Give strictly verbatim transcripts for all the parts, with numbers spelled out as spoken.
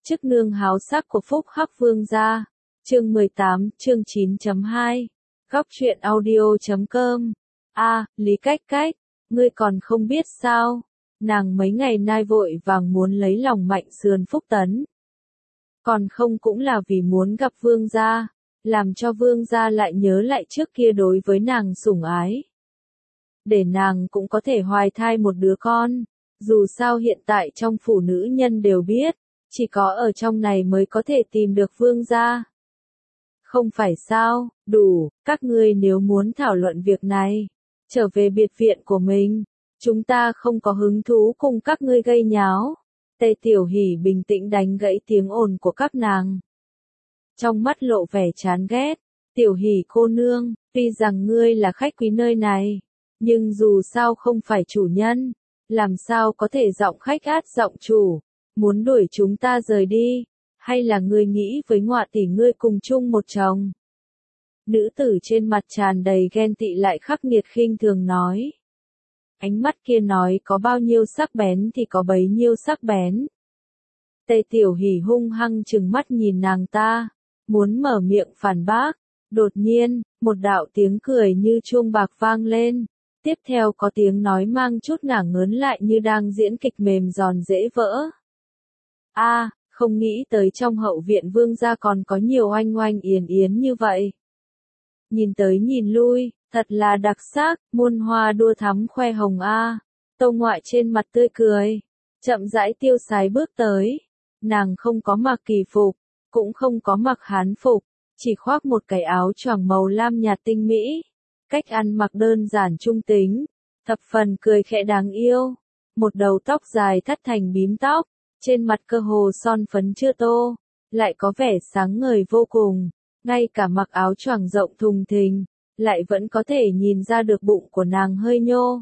Chức nương háo sắc của Phúc Hắc Vương gia. Chương mười tám, chương chín chấm hai. Góc truyện audio chấm com. A, Lý Cách Cách, ngươi còn không biết sao? Nàng mấy ngày nay vội vàng muốn lấy lòng Mạnh Sườn Phúc Tấn. Còn không cũng là vì muốn gặp vương gia, làm cho vương gia lại nhớ lại trước kia đối với nàng sủng ái. Để nàng cũng có thể hoài thai một đứa con. Dù sao hiện tại trong phủ nữ nhân đều biết, chỉ có ở trong này mới có thể tìm được vương gia. Không phải sao, đủ, các ngươi nếu muốn thảo luận việc này, trở về biệt viện của mình, chúng ta không có hứng thú cùng các ngươi gây nháo. Tề Tiểu Hỷ bình tĩnh đánh gãy tiếng ồn của các nàng. Trong mắt lộ vẻ chán ghét, Tiểu Hỷ cô nương, tuy rằng ngươi là khách quý nơi này, nhưng dù sao không phải chủ nhân, làm sao có thể giọng khách át giọng chủ, muốn đuổi chúng ta rời đi, hay là ngươi nghĩ với Ngọa tỷ ngươi cùng chung một chồng? Nữ tử trên mặt tràn đầy ghen tị lại khắc nghiệt khinh thường nói. Ánh mắt kia nói có bao nhiêu sắc bén thì có bấy nhiêu sắc bén. Tề Tiểu Hỷ hung hăng trừng mắt nhìn nàng ta, muốn mở miệng phản bác, đột nhiên, một đạo tiếng cười như chuông bạc vang lên, tiếp theo có tiếng nói mang chút ngả ngớn lại như đang diễn kịch mềm giòn dễ vỡ. A, à, không nghĩ tới trong hậu viện vương gia còn có nhiều oanh oanh yến yến như vậy. Nhìn tới nhìn lui, thật là đặc sắc, muôn hoa đua thắm khoe hồng a. À. Tâu Ngoại trên mặt tươi cười, chậm rãi tiêu sái bước tới. Nàng không có mặc kỳ phục, cũng không có mặc hán phục, chỉ khoác một cái áo choàng màu lam nhạt tinh mỹ. Cách ăn mặc đơn giản trung tính, thập phần cười khẽ đáng yêu. Một đầu tóc dài thắt thành bím tóc, trên mặt cơ hồ son phấn chưa tô, lại có vẻ sáng ngời vô cùng. Ngay cả mặc áo choàng rộng thùng thình, lại vẫn có thể nhìn ra được bụng của nàng hơi nhô.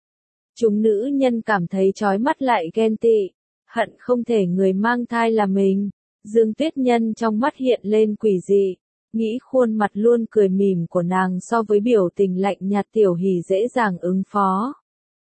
Chúng nữ nhân cảm thấy chói mắt lại ghen tị, hận không thể người mang thai là mình. Dương Tuyết Nhân trong mắt hiện lên quỷ dị, nghĩ khuôn mặt luôn cười mỉm của nàng so với biểu tình lạnh nhạt Tiểu Hỷ dễ dàng ứng phó.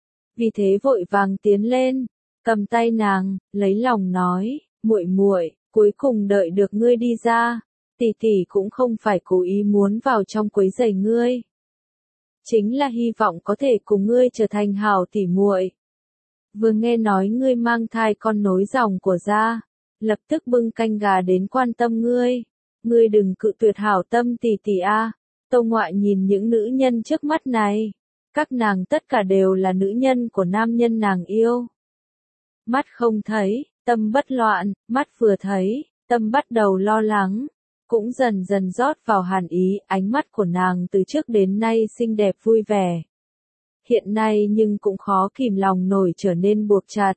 Vì thế vội vàng tiến lên, cầm tay nàng, lấy lòng nói, muội muội, cuối cùng đợi được ngươi đi ra, tỷ tỷ cũng không phải cố ý muốn vào trong quấy rầy ngươi. Chính là hy vọng có thể cùng ngươi trở thành hảo tỷ muội. Vừa nghe nói ngươi mang thai con nối dòng của gia, lập tức bưng canh gà đến quan tâm ngươi. Ngươi đừng cự tuyệt hảo tâm tỷ tỷ a. Tâu Ngoại nhìn những nữ nhân trước mắt này, các nàng tất cả đều là nữ nhân của nam nhân nàng yêu. Mắt không thấy, tâm bất loạn, mắt vừa thấy, tâm bắt đầu lo lắng, cũng dần dần rót vào hàn ý. Ánh mắt của nàng từ trước đến nay xinh đẹp vui vẻ, hiện nay nhưng cũng khó kìm lòng nổi trở nên buộc chặt.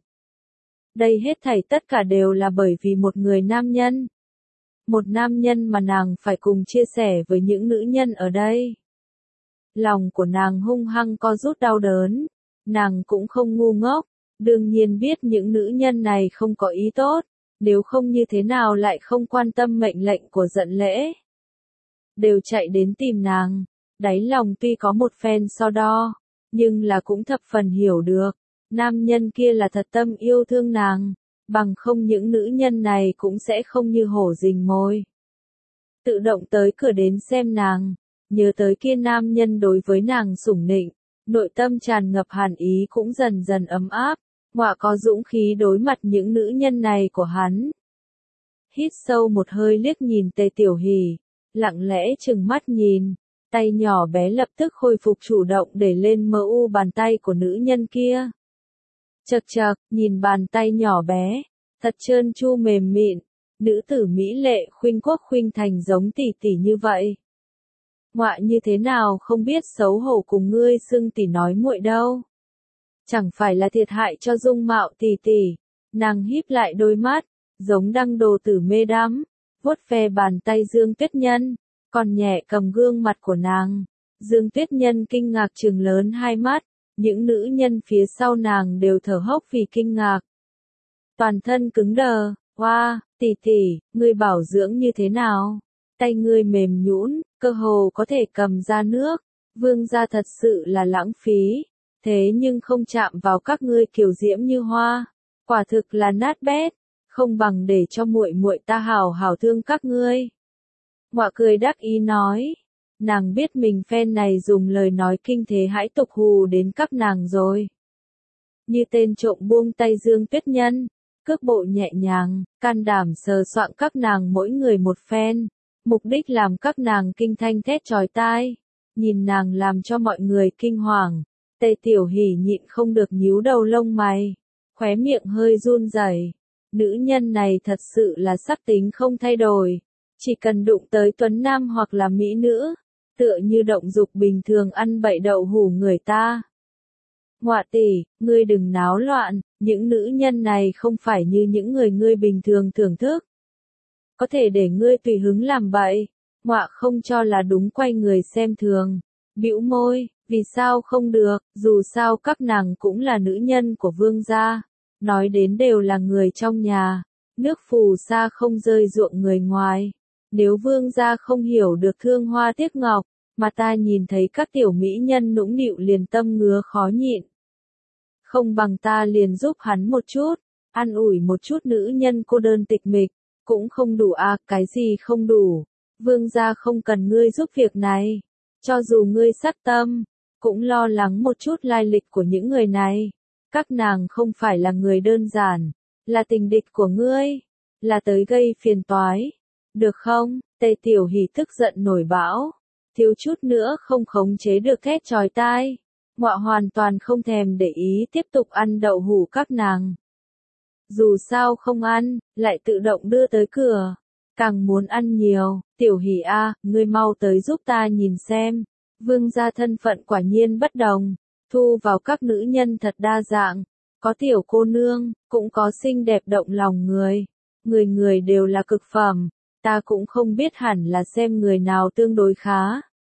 Đây hết thảy tất cả đều là bởi vì một người nam nhân. Một nam nhân mà nàng phải cùng chia sẻ với những nữ nhân ở đây. Lòng của nàng hung hăng co rút đau đớn. Nàng cũng không ngu ngốc, đương nhiên biết những nữ nhân này không có ý tốt, nếu không như thế nào lại không quan tâm mệnh lệnh của Giận Lễ. Đều chạy đến tìm nàng, đáy lòng tuy có một phen so đo, nhưng là cũng thập phần hiểu được, nam nhân kia là thật tâm yêu thương nàng. Bằng không những nữ nhân này cũng sẽ không như hổ rình mồi, tự động tới cửa đến xem nàng. Nhớ tới kia nam nhân đối với nàng sủng nịnh, nội tâm tràn ngập hàn ý cũng dần dần ấm áp. Ngọa có dũng khí đối mặt những nữ nhân này của hắn. Hít sâu một hơi liếc nhìn Tề Tiểu Hỷ, lặng lẽ chừng mắt nhìn, tay nhỏ bé lập tức khôi phục chủ động để lên mờ u bàn tay của nữ nhân kia. Chật chật, nhìn bàn tay nhỏ bé, thật trơn tru mềm mịn, nữ tử mỹ lệ khuynh quốc khuynh thành giống tỷ tỷ như vậy. Ngọa như thế nào không biết xấu hổ cùng ngươi xưng tỷ nói muội đâu. Chẳng phải là thiệt hại cho dung mạo tỷ tỷ. Nàng híp lại đôi mắt, giống đăng đồ tử mê đắm, vuốt ve bàn tay Dương Tuyết Nhân, còn nhẹ cầm gương mặt của nàng. Dương Tuyết Nhân kinh ngạc trừng lớn hai mắt. Những nữ nhân phía sau nàng đều thở hốc vì kinh ngạc. Toàn thân cứng đờ, hoa, wow, tỷ tỷ, ngươi bảo dưỡng như thế nào? Tay ngươi mềm nhũn, cơ hồ có thể cầm ra nước. Vương gia thật sự là lãng phí, thế nhưng không chạm vào các ngươi kiều diễm như hoa. Quả thực là nát bét, không bằng để cho muội muội ta hảo hảo thương các ngươi. Ngọa cười đắc ý nói, nàng biết mình phen này dùng lời nói kinh thế hãi tục hù đến các nàng rồi. Như tên trộm buông tay Dương Tuyết Nhân, cước bộ nhẹ nhàng, can đảm sờ soạng các nàng mỗi người một phen, mục đích làm các nàng kinh thanh thét chói tai, nhìn nàng làm cho mọi người kinh hoàng. Tề Tiểu Hỷ nhịn không được nhíu đầu lông mày, khóe miệng hơi run rẩy. Nữ nhân này thật sự là sắc tính không thay đổi, chỉ cần đụng tới tuấn nam hoặc là mỹ nữ, tựa như động dục bình thường ăn bậy đậu hủ người ta. Ngọa tỷ, ngươi đừng náo loạn, những nữ nhân này không phải như những người ngươi bình thường thưởng thức. Có thể để ngươi tùy hứng làm bậy. Ngọa không cho là đúng, quay người xem thường, bĩu môi, vì sao không được, dù sao các nàng cũng là nữ nhân của vương gia, nói đến đều là người trong nhà, nước phù sa không rơi ruộng người ngoài. Nếu vương gia không hiểu được thương hoa tiếc ngọc, mà ta nhìn thấy các tiểu mỹ nhân nũng nịu liền tâm ngứa khó nhịn. Không bằng ta liền giúp hắn một chút, an ủi một chút nữ nhân cô đơn tịch mịch, cũng không đủ à, cái gì không đủ, vương gia không cần ngươi giúp việc này, cho dù ngươi sát tâm, cũng lo lắng một chút lai lịch của những người này, các nàng không phải là người đơn giản, là tình địch của ngươi, là tới gây phiền toái, được không? Tề Tiểu Hỷ tức giận nổi bão, thiếu chút nữa không khống chế được thét chói tai. Ngọa hoàn toàn không thèm để ý tiếp tục ăn đậu hủ các nàng. Dù sao không ăn, lại tự động đưa tới cửa. Càng muốn ăn nhiều, Tiểu Hỷ a, ngươi mau tới giúp ta nhìn xem. Vương gia thân phận quả nhiên bất đồng, thu vào các nữ nhân thật đa dạng. Có tiểu cô nương, cũng có xinh đẹp động lòng người. Người người đều là cực phẩm, ta cũng không biết hẳn là xem người nào tương đối khá.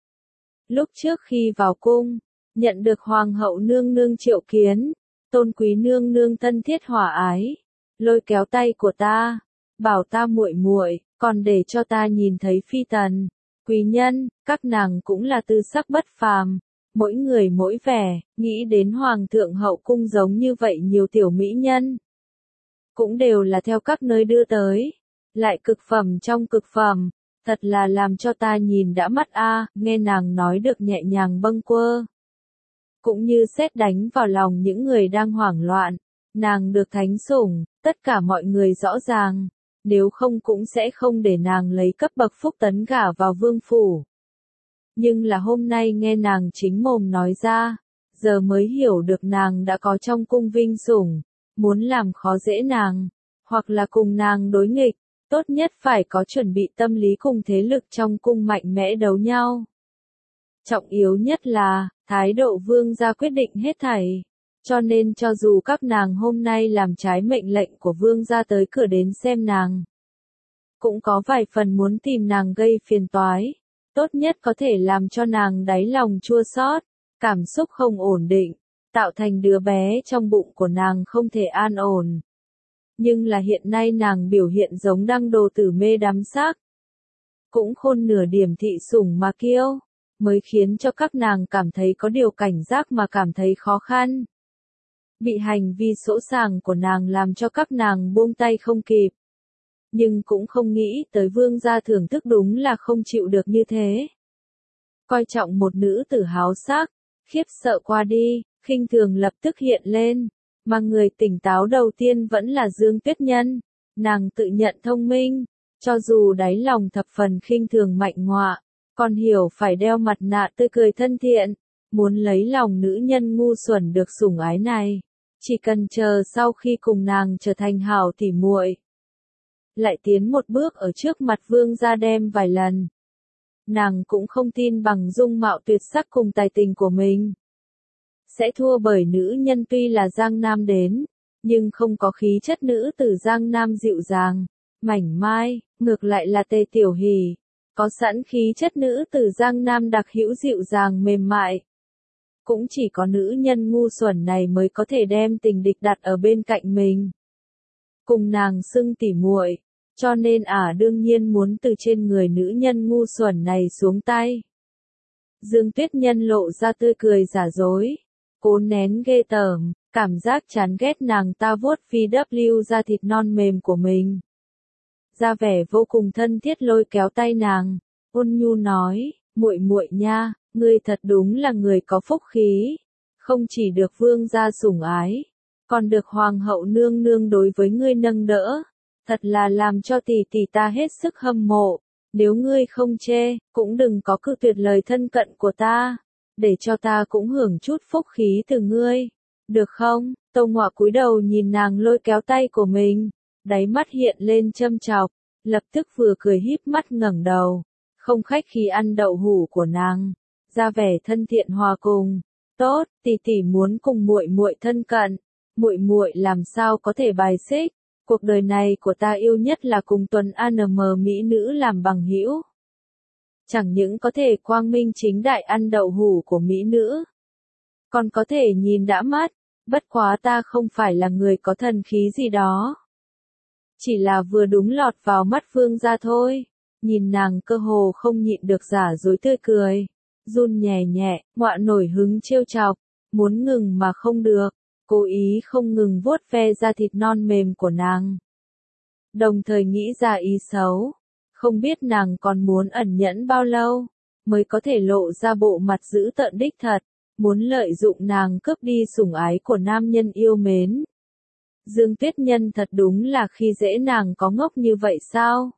Lúc trước khi vào cung, nhận được hoàng hậu nương nương triệu kiến, tôn quý nương nương thân thiết hòa ái, lôi kéo tay của ta, bảo ta muội muội, còn để cho ta nhìn thấy phi tần, quý nhân, các nàng cũng là tư sắc bất phàm, mỗi người mỗi vẻ, nghĩ đến hoàng thượng hậu cung giống như vậy nhiều tiểu mỹ nhân, cũng đều là theo các nơi đưa tới, lại cực phẩm trong cực phẩm, thật là làm cho ta nhìn đã mắt a, nghe nàng nói được nhẹ nhàng bâng quơ. Cũng như sét đánh vào lòng những người đang hoảng loạn, nàng được thánh sủng, tất cả mọi người rõ ràng, nếu không cũng sẽ không để nàng lấy cấp bậc phúc tấn gả vào vương phủ. Nhưng là hôm nay nghe nàng chính mồm nói ra, giờ mới hiểu được nàng đã có trong cung vinh sủng, muốn làm khó dễ nàng, hoặc là cùng nàng đối nghịch, tốt nhất phải có chuẩn bị tâm lý cùng thế lực trong cung mạnh mẽ đấu nhau. Trọng yếu nhất là, thái độ vương gia quyết định hết thảy. Cho nên cho dù các nàng hôm nay làm trái mệnh lệnh của vương gia tới cửa đến xem nàng, cũng có vài phần muốn tìm nàng gây phiền toái. Tốt nhất có thể làm cho nàng đáy lòng chua xót, cảm xúc không ổn định, tạo thành đứa bé trong bụng của nàng không thể an ổn. Nhưng là hiện nay nàng biểu hiện giống đăng đồ tử mê đắm sắc. Cũng khôn nửa điểm thị sủng mà kiêu, mới khiến cho các nàng cảm thấy có điều cảnh giác mà cảm thấy khó khăn. Bị hành vi sỗ sàng của nàng làm cho các nàng buông tay không kịp. Nhưng cũng không nghĩ tới vương gia thưởng thức đúng là không chịu được như thế. Coi trọng một nữ tử háo sắc, khiếp sợ qua đi, khinh thường lập tức hiện lên, mà người tỉnh táo đầu tiên vẫn là Dương Tuyết Nhân. Nàng tự nhận thông minh, cho dù đáy lòng thập phần khinh thường Mạnh Ngọa, còn hiểu phải đeo mặt nạ tươi cười thân thiện, muốn lấy lòng nữ nhân ngu xuẩn được sủng ái này, chỉ cần chờ sau khi cùng nàng trở thành hảo tỉ muội, lại tiến một bước ở trước mặt vương gia đem vài lần. Nàng cũng không tin bằng dung mạo tuyệt sắc cùng tài tình của mình sẽ thua bởi nữ nhân tuy là Giang Nam đến, nhưng không có khí chất nữ tử Giang Nam dịu dàng, mảnh mai, ngược lại là Tề Tiểu Hỷ, có sẵn khí chất nữ tử Giang Nam đặc hữu dịu dàng mềm mại. Cũng chỉ có nữ nhân ngu xuẩn này mới có thể đem tình địch đặt ở bên cạnh mình. Cùng nàng xưng tỉ muội, cho nên ả à đương nhiên muốn từ trên người nữ nhân ngu xuẩn này xuống tay. Dương Tuyết Nhân lộ ra tươi cười giả dối, cố nén ghê tởm, Cảm giác chán ghét nàng ta vuốt vê kép da thịt non mềm của mình. Ra vẻ vô cùng thân thiết lôi kéo tay nàng, ôn nhu nói, muội muội nha, ngươi thật đúng là người có phúc khí, không chỉ được vương gia sủng ái, còn được hoàng hậu nương nương đối với ngươi nâng đỡ, thật là làm cho tỷ tỷ ta hết sức hâm mộ, nếu ngươi không chê, cũng đừng có cự tuyệt lời thân cận của ta, để cho ta cũng hưởng chút phúc khí từ ngươi, được không? Tâu Ngọa cúi đầu nhìn nàng lôi kéo tay của mình, đáy mắt hiện lên châm chọc, lập tức vừa cười híp mắt ngẩng đầu, không khách khí ăn đậu hũ của nàng, ra vẻ thân thiện hòa cùng. Tốt, tỷ tỷ muốn cùng muội muội thân cận, muội muội làm sao có thể bài xích, cuộc đời này của ta yêu nhất là cùng Tuần a en em mỹ nữ làm bằng hữu. Chẳng những có thể quang minh chính đại ăn đậu hũ của mỹ nữ, còn có thể nhìn đã mắt, bất quá ta không phải là người có thần khí gì đó. Chỉ là vừa đúng lọt vào mắt vương gia thôi, nhìn nàng cơ hồ không nhịn được giả dối tươi cười, run nhẹ nhẹ, Ngọa nổi hứng trêu chọc, muốn ngừng mà không được, cố ý không ngừng vuốt ve da thịt non mềm của nàng. Đồng thời nghĩ ra ý xấu, không biết nàng còn muốn ẩn nhẫn bao lâu, mới có thể lộ ra bộ mặt dữ tợn đích thật, muốn lợi dụng nàng cướp đi sủng ái của nam nhân yêu mến. Dương Tuyết Nhân thật đúng là khi dễ nàng có ngốc như vậy sao?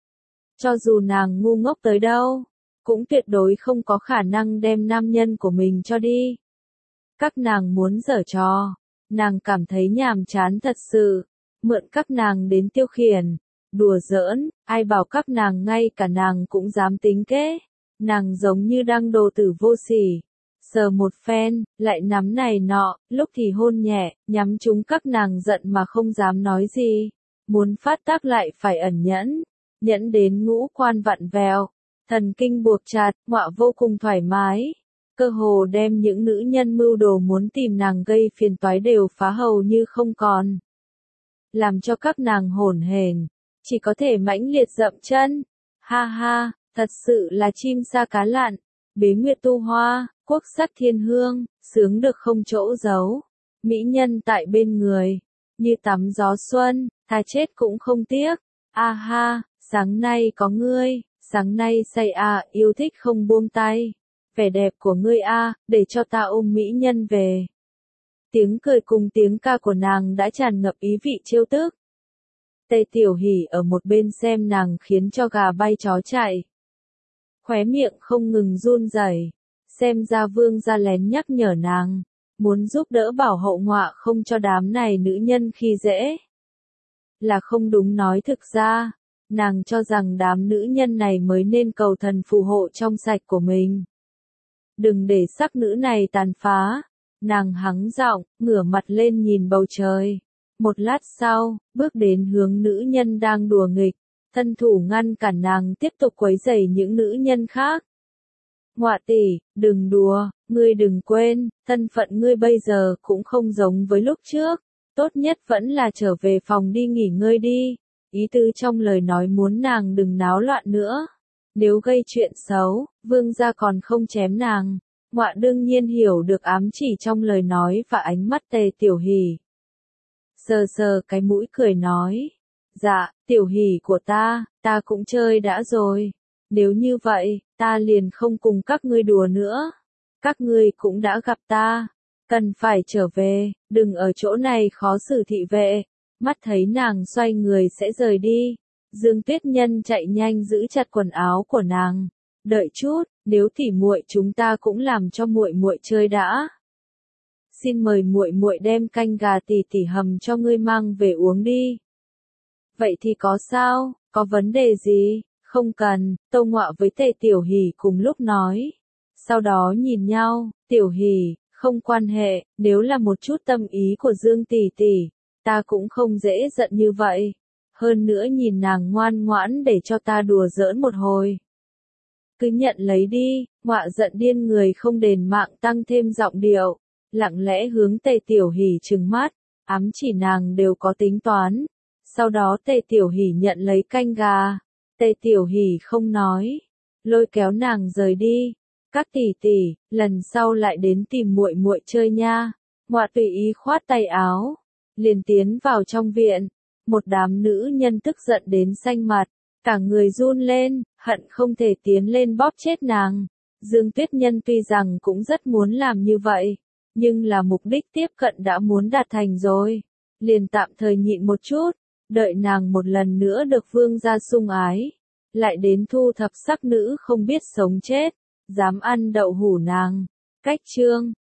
Cho dù nàng ngu ngốc tới đâu, cũng tuyệt đối không có khả năng đem nam nhân của mình cho đi. Các nàng muốn giở trò, nàng cảm thấy nhàm chán thật sự, mượn các nàng đến tiêu khiển, đùa giỡn, ai bảo các nàng ngay cả nàng cũng dám tính kế, nàng giống như đang đồ tử vô sỉ. Sờ một phen, lại nắm này nọ, lúc thì hôn nhẹ, nhắm chúng các nàng giận mà không dám nói gì. Muốn phát tác lại phải ẩn nhẫn, nhẫn đến ngũ quan vặn vẹo, thần kinh buộc chặt, Ngọa vô cùng thoải mái. Cơ hồ đem những nữ nhân mưu đồ muốn tìm nàng gây phiền toái đều phá hầu như không còn. Làm cho các nàng hổn hển, chỉ có thể mãnh liệt dậm chân. Ha ha, thật sự là chim sa cá lặn, bế nguyệt tu hoa. Quốc sắc thiên hương, sướng được không chỗ giấu. Mỹ nhân tại bên người, như tắm gió xuân, thà chết cũng không tiếc. A ha, sáng nay có ngươi, sáng nay say à, yêu thích không buông tay. Vẻ đẹp của ngươi a, để cho ta ôm mỹ nhân về. Tiếng cười cùng tiếng ca của nàng đã tràn ngập ý vị trêu tức. Tề Tiểu Hỷ ở một bên xem nàng khiến cho gà bay chó chạy. Khóe miệng không ngừng run rẩy. Xem ra vương gia lén nhắc nhở nàng, muốn giúp đỡ bảo hộ Ngọa không cho đám này nữ nhân khi dễ. Là không đúng, nói thực ra, nàng cho rằng đám nữ nhân này mới nên cầu thần phù hộ trong sạch của mình. Đừng để sắc nữ này tàn phá, nàng hắng giọng, ngửa mặt lên nhìn bầu trời. Một lát sau, bước đến hướng nữ nhân đang đùa nghịch, thân thủ ngăn cản nàng tiếp tục quấy rầy những nữ nhân khác. Ngọa tỷ, đừng đùa, ngươi đừng quên, thân phận ngươi bây giờ cũng không giống với lúc trước, tốt nhất vẫn là trở về phòng đi nghỉ ngơi đi. Ý tứ trong lời nói muốn nàng đừng náo loạn nữa. Nếu gây chuyện xấu, vương gia còn không chém nàng. Ngọa đương nhiên hiểu được ám chỉ trong lời nói và ánh mắt Tề Tiểu Hỷ. Sờ sờ cái mũi cười nói, dạ, Tiểu Hỷ của ta, ta cũng chơi đã rồi. Nếu như vậy, ta liền không cùng các ngươi đùa nữa. Các ngươi cũng đã gặp ta, cần phải trở về, đừng ở chỗ này khó xử thị vệ. Mắt thấy nàng xoay người sẽ rời đi, Dương Tuyết Nhân chạy nhanh giữ chặt quần áo của nàng. Đợi chút, nếu tỉ muội chúng ta cũng làm cho muội muội chơi đã. Xin mời muội muội đem canh gà tỷ tỷ hầm cho ngươi mang về uống đi. Vậy thì có sao, có vấn đề gì? Không cần, Tâu Ngọa với Tề Tiểu Hỷ cùng lúc nói. Sau đó nhìn nhau, Tiểu Hỷ, không quan hệ, nếu là một chút tâm ý của Dương tỷ tỷ, ta cũng không dễ giận như vậy. Hơn nữa nhìn nàng ngoan ngoãn để cho ta đùa giỡn một hồi. Cứ nhận lấy đi, Ngọa giận điên người không đền mạng tăng thêm giọng điệu, lặng lẽ hướng Tề Tiểu Hỷ trừng mắt, ám chỉ nàng đều có tính toán. Sau đó Tề Tiểu Hỷ nhận lấy canh gà. Tề Tiểu Hỷ không nói, lôi kéo nàng rời đi. Các tỷ tỷ, lần sau lại đến tìm muội muội chơi nha. Ngoạ tùy ý khoát tay áo, liền tiến vào trong viện. Một đám nữ nhân tức giận đến xanh mặt, cả người run lên, hận không thể tiến lên bóp chết nàng. Dương Tuyết Nhân tuy rằng cũng rất muốn làm như vậy, nhưng là mục đích tiếp cận đã muốn đạt thành rồi, liền tạm thời nhịn một chút, đợi nàng một lần nữa được vương gia sủng ái, lại đến thu thập sắc nữ không biết sống chết, dám ăn đậu hủ nàng. Cách chương